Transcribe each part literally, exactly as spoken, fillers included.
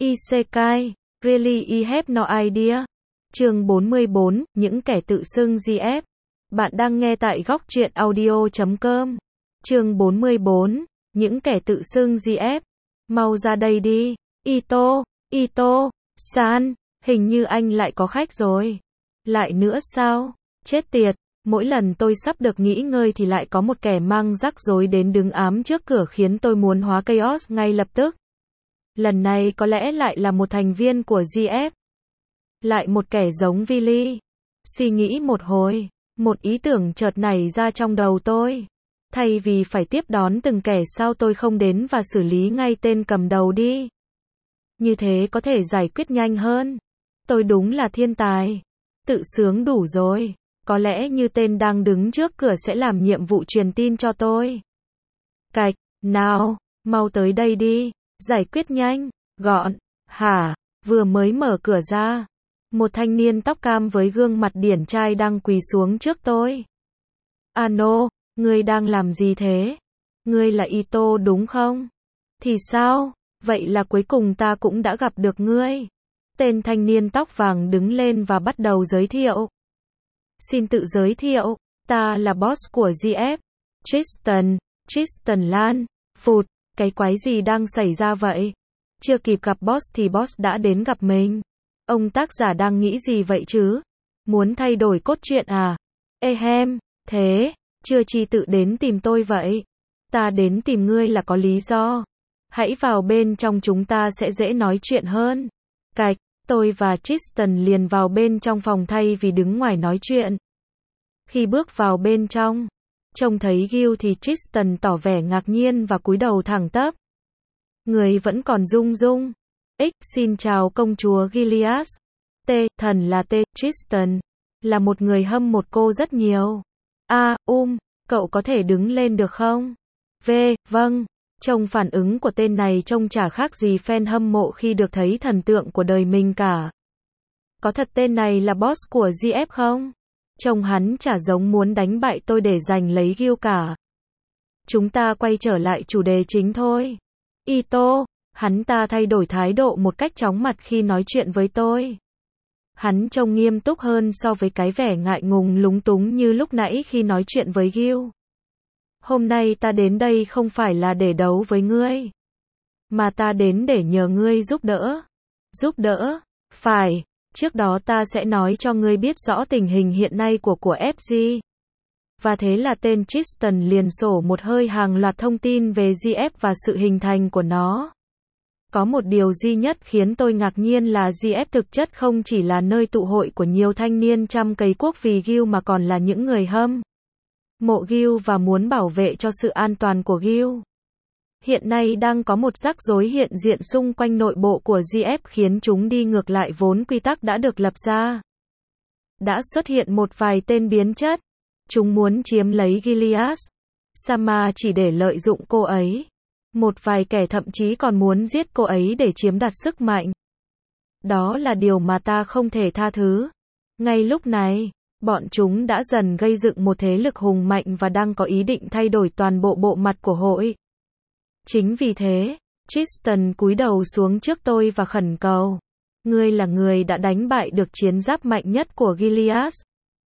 Isekai, really I have no idea. Chương bốn mươi bốn, những kẻ tự xưng giê ép. Bạn đang nghe tại góc truyện audio chấm com. Chương bốn mươi bốn, những kẻ tự xưng giê ép. Mau ra đây đi. Ito, Ito, San, hình như anh lại có khách rồi. Lại nữa sao? Chết tiệt, mỗi lần tôi sắp được nghỉ ngơi thì lại có một kẻ mang rắc rối đến đứng ám trước cửa khiến tôi muốn hóa chaos ngay lập tức. Lần này có lẽ lại là một thành viên của giê ép. Lại một kẻ giống Vili. Suy nghĩ một hồi, một ý tưởng chợt nảy ra trong đầu tôi. Thay vì phải tiếp đón từng kẻ sao tôi không đến và xử lý ngay tên cầm đầu đi. Như thế có thể giải quyết nhanh hơn. Tôi đúng là thiên tài. Tự sướng đủ rồi. Có lẽ như tên đang đứng trước cửa sẽ làm nhiệm vụ truyền tin cho tôi. Cạch, nào, mau tới đây đi. Giải quyết nhanh, gọn. Hả? Vừa mới mở cửa ra, một thanh niên tóc cam với gương mặt điển trai đang quỳ xuống trước tôi. Ano, ngươi đang làm gì thế? Ngươi là Ito đúng không? Thì sao? Vậy là cuối cùng ta cũng đã gặp được ngươi. Tên thanh niên tóc vàng đứng lên và bắt đầu giới thiệu. Xin tự giới thiệu, ta là boss của giê ép. Tristan, Tristan Lan. Phụt, cái quái gì đang xảy ra vậy? Chưa kịp gặp boss thì boss đã đến gặp mình. Ông tác giả đang nghĩ gì vậy chứ? Muốn thay đổi cốt truyện à? Ehem, thế, chưa chi tự đến tìm tôi vậy? Ta đến tìm ngươi là có lý do. Hãy vào bên trong, chúng ta sẽ dễ nói chuyện hơn. Cạch, tôi và Tristan liền vào bên trong phòng thay vì đứng ngoài nói chuyện. Khi bước vào bên trong, trông thấy Gil thì Tristan tỏ vẻ ngạc nhiên và cúi đầu thẳng tắp. Người vẫn còn rung rung. X, xin chào công chúa Gilead. T, thần là T, Tristan. Là một người hâm một cô rất nhiều. A, um, cậu có thể đứng lên được không? V, vâng. Trông phản ứng của tên này trông chả khác gì fan hâm mộ khi được thấy thần tượng của đời mình cả. Có thật tên này là boss của giê ép không? Trông hắn chả giống muốn đánh bại tôi để giành lấy Gil cả. Chúng ta quay trở lại chủ đề chính thôi. Ito, hắn ta thay đổi thái độ một cách chóng mặt khi nói chuyện với tôi. Hắn trông nghiêm túc hơn so với cái vẻ ngại ngùng lúng túng như lúc nãy khi nói chuyện với Gil. Hôm nay ta đến đây không phải là để đấu với ngươi, mà ta đến để nhờ ngươi giúp đỡ. Giúp đỡ? Phải, trước đó ta sẽ nói cho ngươi biết rõ tình hình hiện nay của của ép giê. Và thế là tên Tristan liền sổ một hơi hàng loạt thông tin về giê ép và sự hình thành của nó. Có một điều duy nhất khiến tôi ngạc nhiên là giê ép thực chất không chỉ là nơi tụ hội của nhiều thanh niên chăm cấy cuốc vì Gil mà còn là những người hâm mộ Gil và muốn bảo vệ cho sự an toàn của Gil. Hiện nay đang có một rắc rối hiện diện xung quanh nội bộ của giê ép khiến chúng đi ngược lại vốn quy tắc đã được lập ra. Đã xuất hiện một vài tên biến chất. Chúng muốn chiếm lấy Gilead Sama chỉ để lợi dụng cô ấy. Một vài kẻ thậm chí còn muốn giết cô ấy để chiếm đoạt sức mạnh. Đó là điều mà ta không thể tha thứ. Ngay lúc này, bọn chúng đã dần gây dựng một thế lực hùng mạnh và đang có ý định thay đổi toàn bộ bộ mặt của hội. Chính vì thế, Tristan cúi đầu xuống trước tôi và khẩn cầu. Ngươi là người đã đánh bại được chiến giáp mạnh nhất của Gilead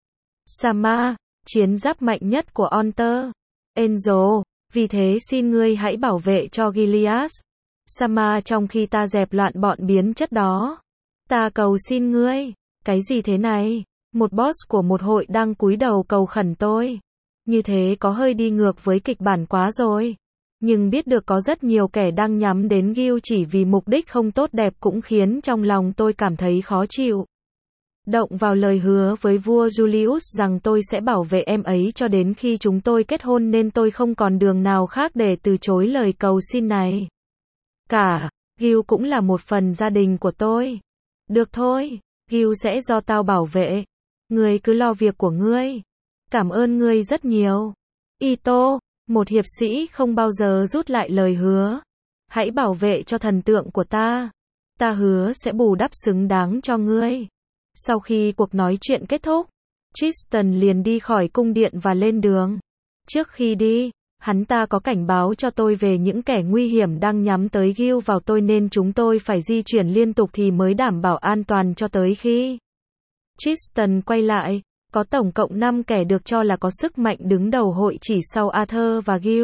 Sama, chiến giáp mạnh nhất của Hunter Angel, vì thế xin ngươi hãy bảo vệ cho Gilead Sama trong khi ta dẹp loạn bọn biến chất đó. Ta cầu xin ngươi. Cái gì thế này? Một boss của một hội đang cúi đầu cầu khẩn tôi. Như thế có hơi đi ngược với kịch bản quá rồi. Nhưng biết được có rất nhiều kẻ đang nhắm đến Gil chỉ vì mục đích không tốt đẹp cũng khiến trong lòng tôi cảm thấy khó chịu. Động vào lời hứa với vua Julius rằng tôi sẽ bảo vệ em ấy cho đến khi chúng tôi kết hôn nên tôi không còn đường nào khác để từ chối lời cầu xin này. Cả, Gil cũng là một phần gia đình của tôi. Được thôi, Gil sẽ do tao bảo vệ. Ngươi cứ lo việc của ngươi. Cảm ơn ngươi rất nhiều. Ito, một hiệp sĩ không bao giờ rút lại lời hứa. Hãy bảo vệ cho thần tượng của ta. Ta hứa sẽ bù đắp xứng đáng cho ngươi. Sau khi cuộc nói chuyện kết thúc, Tristan liền đi khỏi cung điện và lên đường. Trước khi đi, Hắn ta có cảnh báo cho tôi về những kẻ nguy hiểm đang nhắm tới Gil vào tôi nên chúng tôi phải di chuyển liên tục thì mới đảm bảo an toàn cho tới khi Tristan quay lại. Có tổng cộng năm kẻ được cho là có sức mạnh đứng đầu hội chỉ sau Arthur và Gil.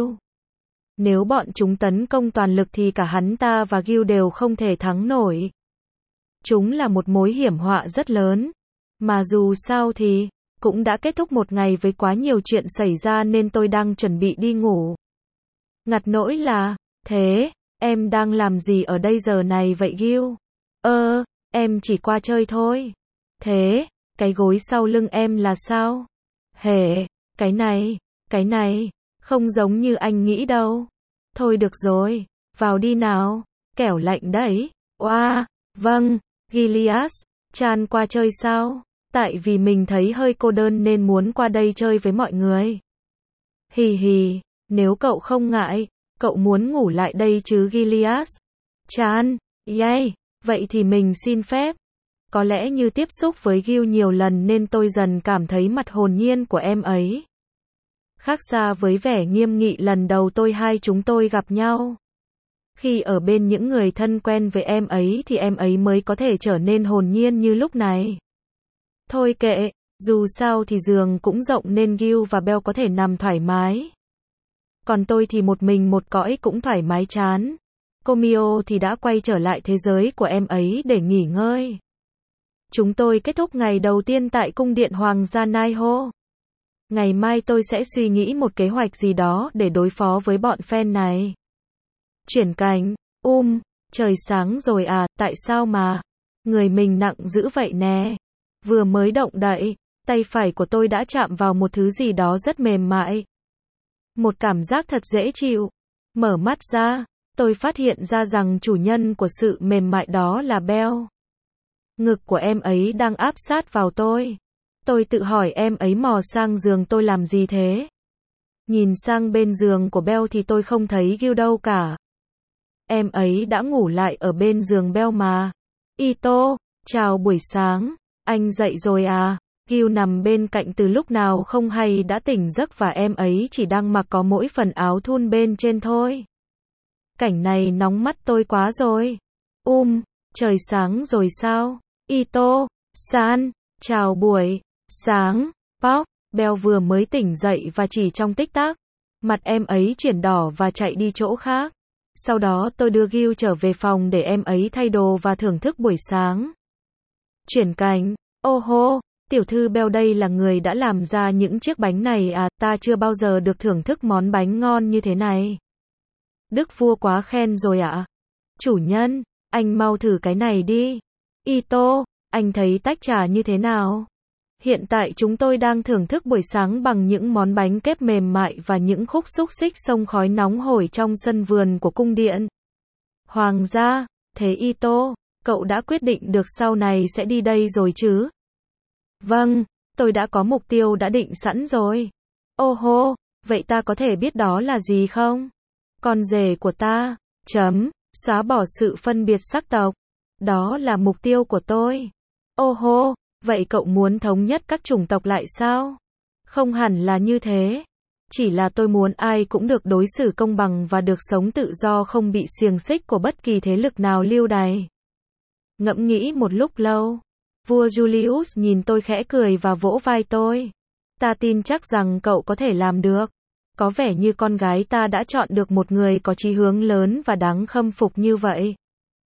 Nếu bọn chúng tấn công toàn lực thì cả hắn ta và Gil đều không thể thắng nổi. Chúng là một mối hiểm họa rất lớn. Mà dù sao thì cũng đã kết thúc một ngày với quá nhiều chuyện xảy ra nên tôi đang chuẩn bị đi ngủ. Ngặt nỗi là, thế, em đang làm gì ở đây giờ này vậy Gil? Ơ, em chỉ qua chơi thôi. Thế, cái gối sau lưng em là sao? Hề, cái này, cái này, không giống như anh nghĩ đâu. Thôi được rồi, vào đi nào, kẻo lạnh đấy. Oa, vâng, Gilias, Chan qua chơi sao? Tại vì mình thấy hơi cô đơn nên muốn qua đây chơi với mọi người. Hì hì, nếu cậu không ngại, cậu muốn ngủ lại đây chứ Gilias? Chan, yay, vậy thì mình xin phép. Có lẽ như tiếp xúc với Gil nhiều lần nên tôi dần cảm thấy mặt hồn nhiên của em ấy. Khác xa với vẻ nghiêm nghị lần đầu tôi hai chúng tôi gặp nhau. Khi ở bên những người thân quen với em ấy thì em ấy mới có thể trở nên hồn nhiên như lúc này. Thôi kệ, dù sao thì giường cũng rộng nên Gil và Bell có thể nằm thoải mái. Còn tôi thì một mình một cõi cũng thoải mái chán. Cô Mio thì đã quay trở lại thế giới của em ấy để nghỉ ngơi. Chúng tôi kết thúc ngày đầu tiên tại cung điện Hoàng gia Naiho. Ngày mai tôi sẽ suy nghĩ một kế hoạch gì đó để đối phó với bọn fan này. Chuyển cảnh, um, trời sáng rồi à, tại sao mà người mình nặng dữ vậy nè. Vừa mới động đậy, tay phải của tôi đã chạm vào một thứ gì đó rất mềm mại. Một cảm giác thật dễ chịu. Mở mắt ra, tôi phát hiện ra rằng chủ nhân của sự mềm mại đó là Bell. Ngực của em ấy đang áp sát vào tôi. Tôi tự hỏi em ấy mò sang giường tôi làm gì thế? Nhìn sang bên giường của Bell thì tôi không thấy Gil đâu cả. Em ấy đã ngủ lại ở bên giường Bell mà. Ito, chào buổi sáng. Anh dậy rồi à? Gil nằm bên cạnh từ lúc nào không hay đã tỉnh giấc và em ấy chỉ đang mặc có mỗi phần áo thun bên trên thôi. Cảnh này nóng mắt tôi quá rồi. Um, trời sáng rồi sao? Ito, san, chào buổi sáng. Pop, Bell vừa mới tỉnh dậy và chỉ trong tích tắc, mặt em ấy chuyển đỏ và chạy đi chỗ khác. Sau đó tôi đưa Gil trở về phòng để em ấy thay đồ và thưởng thức buổi sáng. Chuyển cảnh, ô hô, tiểu thư Bell đây là người đã làm ra những chiếc bánh này à, ta chưa bao giờ được thưởng thức món bánh ngon như thế này. Đức vua quá khen rồi ạ. À? Chủ nhân, anh mau thử cái này đi. Ito, anh thấy tách trà như thế nào? Hiện tại chúng tôi đang thưởng thức buổi sáng bằng những món bánh kép mềm mại và những khúc xúc xích xông khói nóng hổi trong sân vườn của cung điện Hoàng gia. Thế Ito, cậu đã quyết định được sau này sẽ đi đây rồi chứ? Vâng, tôi đã có mục tiêu đã định sẵn rồi. Ô hô, vậy ta có thể biết đó là gì không? Con rể của ta, chấm, xóa bỏ sự phân biệt sắc tộc. Đó là mục tiêu của tôi. Ô hô, vậy cậu muốn thống nhất các chủng tộc lại sao? Không hẳn là như thế. Chỉ là tôi muốn ai cũng được đối xử công bằng và được sống tự do không bị xiềng xích của bất kỳ thế lực nào lưu đày. Ngẫm nghĩ một lúc lâu, vua Julius nhìn tôi khẽ cười và vỗ vai tôi. Ta tin chắc rằng cậu có thể làm được. Có vẻ như con gái ta đã chọn được một người có chí hướng lớn và đáng khâm phục như vậy.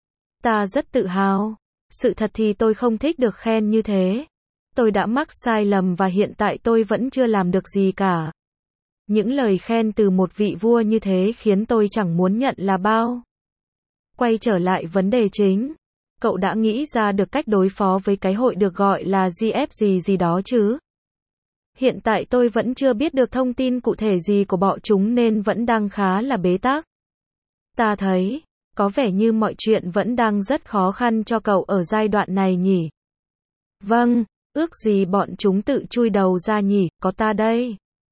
Ta rất tự hào. Sự thật thì tôi không thích được khen như thế. Tôi đã mắc sai lầm và hiện tại tôi vẫn chưa làm được gì cả. Những lời khen từ một vị vua như thế khiến tôi chẳng muốn nhận là bao. Quay trở lại vấn đề chính. Cậu đã nghĩ ra được cách đối phó với cái hội được gọi là giê ép gì gì đó chứ? Hiện tại tôi vẫn chưa biết được thông tin cụ thể gì của bọn chúng nên vẫn đang khá là bế tắc. Ta thấy, có vẻ như mọi chuyện vẫn đang rất khó khăn cho cậu ở giai đoạn này nhỉ? Vâng, ước gì bọn chúng tự chui đầu ra nhỉ, có ta đây.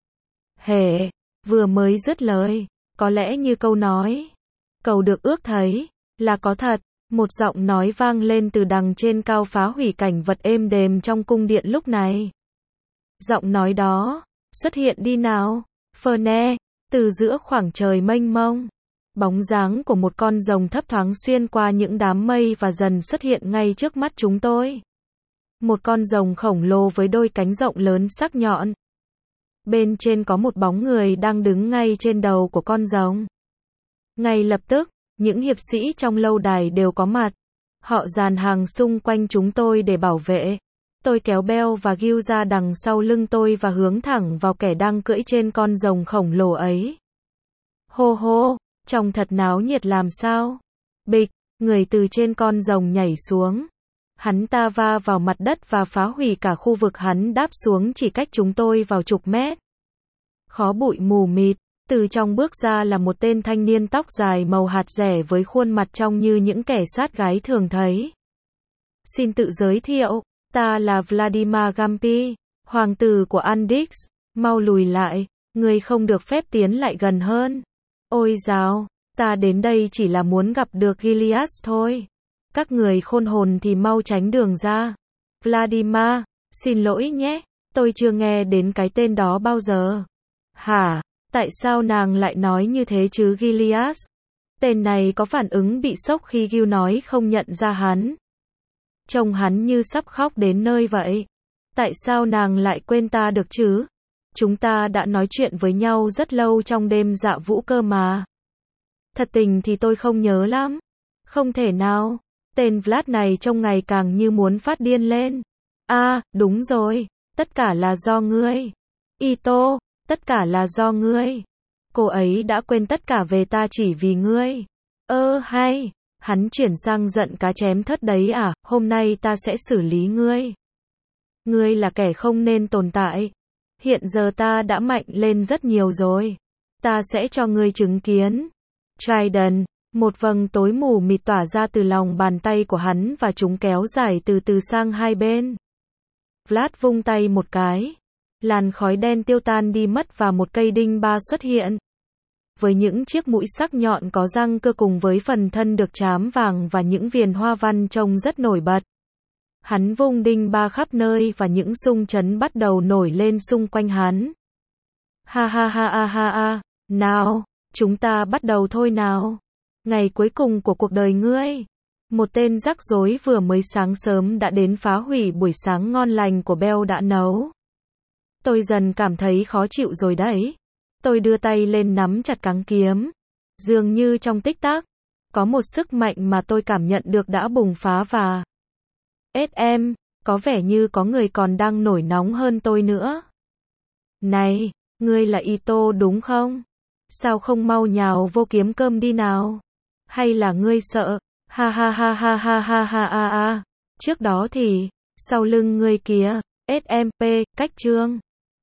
Hề, vừa mới dứt lời, có lẽ như câu nói, cầu được ước thấy, là có thật. Một giọng nói vang lên từ đằng trên cao phá hủy cảnh vật êm đềm trong cung điện lúc này. Giọng nói đó, xuất hiện đi nào, Ferne, Từ giữa khoảng trời mênh mông, bóng dáng của một con rồng thấp thoáng xuyên qua những đám mây và dần xuất hiện ngay trước mắt chúng tôi. Một con rồng khổng lồ với đôi cánh rộng lớn sắc nhọn. Bên trên có một bóng người đang đứng ngay trên đầu của con rồng. Ngay lập tức, những hiệp sĩ trong lâu đài đều có mặt. Họ dàn hàng xung quanh chúng tôi để bảo vệ. Tôi kéo Bell và Gil ra đằng sau lưng tôi và hướng thẳng vào kẻ đang cưỡi trên con rồng khổng lồ ấy. Hô hô, trông thật náo nhiệt làm sao. Bịch, người từ trên con rồng nhảy xuống. Hắn ta va vào mặt đất và phá hủy cả khu vực hắn đáp xuống chỉ cách chúng tôi vào chục mét. Khói bụi mù mịt, từ trong bước ra là một tên thanh niên tóc dài màu hạt rẻ với khuôn mặt trông như những kẻ sát gái thường thấy. Xin tự giới thiệu, ta là Vladimir Gampi, hoàng tử của Andix, mau lùi lại, người không được phép tiến lại gần hơn. Ôi dào, ta đến đây chỉ là muốn gặp được Gilias thôi. Các người khôn hồn thì mau tránh đường ra. Vladimir, xin lỗi nhé, tôi chưa nghe đến cái tên đó bao giờ. Hả, tại sao nàng lại nói như thế chứ Gilias? Tên này có phản ứng bị sốc khi Gil nói không nhận ra hắn. Trông hắn như sắp khóc đến nơi vậy. Tại sao nàng lại quên ta được chứ? Chúng ta đã nói chuyện với nhau rất lâu trong đêm dạ vũ cơ mà. Thật tình thì tôi không nhớ lắm. Không thể nào. Tên Vlad này trông ngày càng như muốn phát điên lên. À, đúng rồi. Tất cả là do ngươi. Ito, tất cả là do ngươi. Cô ấy đã quên tất cả về ta chỉ vì ngươi. Ơ hay. Hắn chuyển sang giận cá chém thớt đấy à, hôm nay ta sẽ xử lý ngươi. Ngươi là kẻ không nên tồn tại. Hiện giờ ta đã mạnh lên rất nhiều rồi. Ta sẽ cho ngươi chứng kiến. Trident, một vầng tối mù mịt tỏa ra từ lòng bàn tay của hắn và chúng kéo dài từ từ sang hai bên. Vlad vung tay một cái. Làn khói đen tiêu tan đi mất và một cây đinh ba xuất hiện. Với những chiếc mũi sắc nhọn có răng cưa cùng với phần thân được trám vàng và những viền hoa văn trông rất nổi bật. Hắn vung đinh ba khắp nơi và những xung chấn bắt đầu nổi lên xung quanh hắn. Ha ha ha ha ha ha, nào, chúng ta bắt đầu thôi nào. Ngày cuối cùng của cuộc đời ngươi. Một tên rắc rối vừa mới sáng sớm đã đến phá hủy buổi sáng ngon lành của Bell đã nấu. Tôi dần cảm thấy khó chịu rồi đấy. Tôi đưa tay lên nắm chặt cáng kiếm. Dường như trong tích tắc, có một sức mạnh mà tôi cảm nhận được đã bùng phá và... ét em, có vẻ như có người còn đang nổi nóng hơn tôi nữa. Này, ngươi là Ito đúng không? Sao không mau nhào vô kiếm cơm đi nào? Hay là ngươi sợ? Ha ha ha ha ha ha ha ha ha. Trước đó thì, sau lưng ngươi kìa, ét em pê, cách chương.